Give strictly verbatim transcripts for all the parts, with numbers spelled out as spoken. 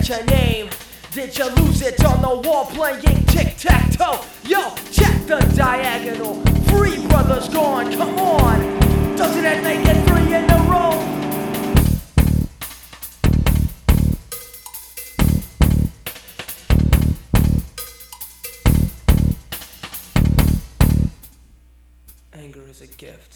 your name? Did you lose it on the wall playing tic-tac-toe? Yo, check the diagonal. Three brothers gone, come on. Doesn't that make it three in a row? Anger is a gift.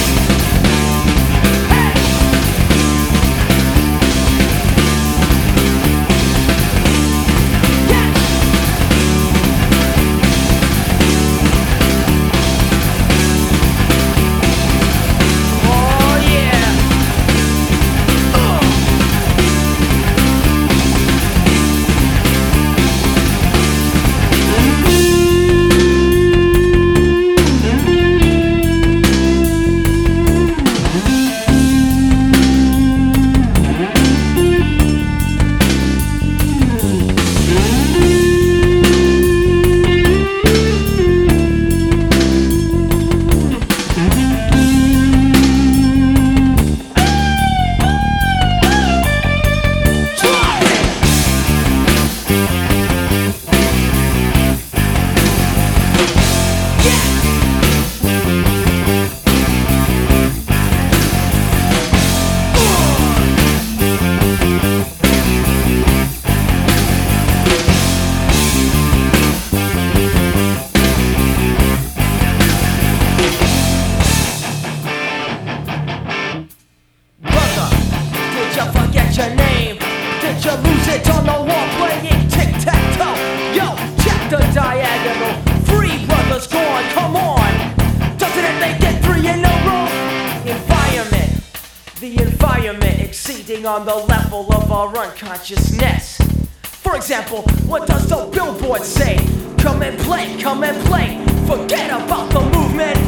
Your name? Did you lose it on the wall playing tic-tac-toe? Yo, check the diagonal. Three brothers gone, come on. Doesn't it make it three in a row? Environment, the environment exceeding on the level of our unconsciousness. For example, what does the billboard say? Come and play, come and play. Forget about the movement.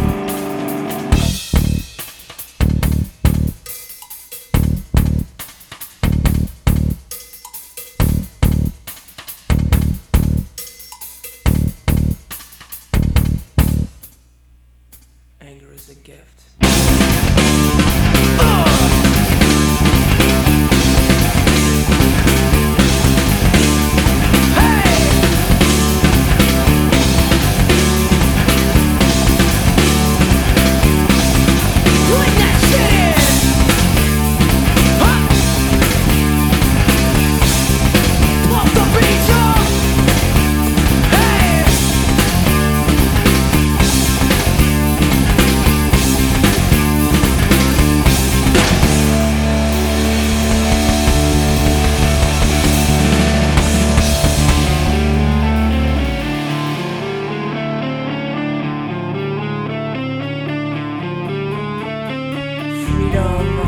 Anger is a gift. Freedom.